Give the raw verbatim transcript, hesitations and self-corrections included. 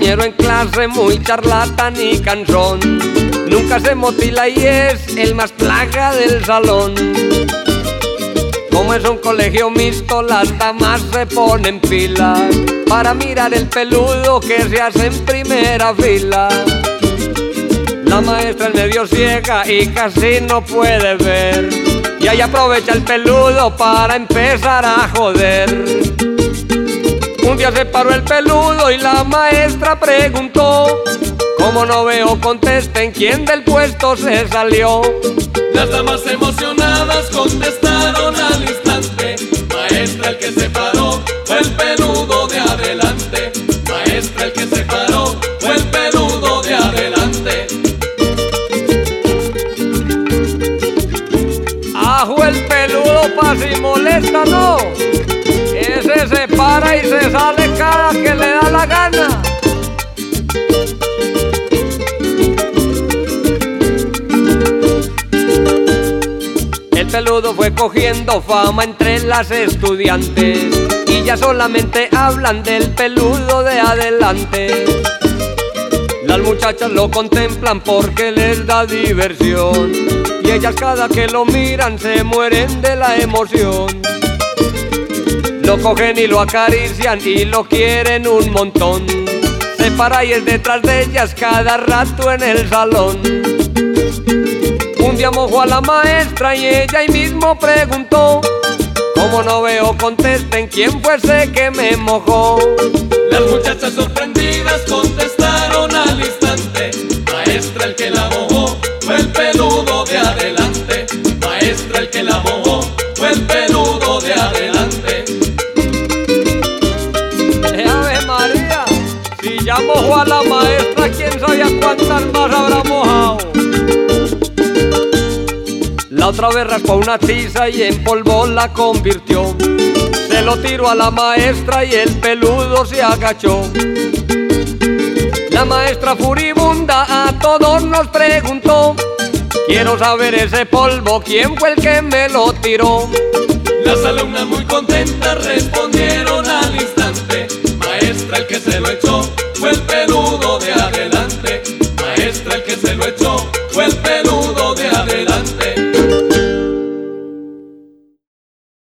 compañero en clase muy charlatán y cansón, nunca se motila y es el más plaga del salón. Como es un colegio mixto, las damas se ponen pilas para mirar el peludo que se hace en primera fila. La maestra es medio ciega y casi no puede ver, y ahí aprovecha el peludo para empezar a joder. Un día se paró el peludo y la maestra preguntó: como no veo, contesten, ¿quién del puesto se salió? Las damas emocionadas contestaron al instante: maestra, el que se paró fue el peludo de adelante. Maestra, el que se paró fue el peludo de adelante. Ajo el peludo pa' si molesta, no. Ese se para y se sale cada que le da la gana. El peludo fue cogiendo fama entre las estudiantes y ya solamente hablan del peludo de adelante. Las muchachas lo contemplan porque les da diversión, y ellas cada que lo miran se mueren de la emoción. Lo cogen y lo acarician y lo quieren un montón. Se para y es detrás de ellas cada rato en el salón. Un día mojó a la maestra y ella ahí mismo preguntó: como no veo, contesten, ¿quién fue ese que me mojó? Las muchachas sorprendidas contestaron al instante: maestra, el que la mojó fue el peludo de adelante. Maestra, el que la mojó fue el peludo de adelante. ¡Eh, Ave María! Si ya mojó a la maestra, ¿quién sabía cuántas más habrá mojado? La otra vez raspó una tiza y en polvo la convirtió. Se lo tiró a la maestra y el peludo se agachó. La maestra furibunda a todos nos preguntó: quiero saber ese polvo, ¿quién fue el que me lo tiró? Las alumnas muy contentas respondieron: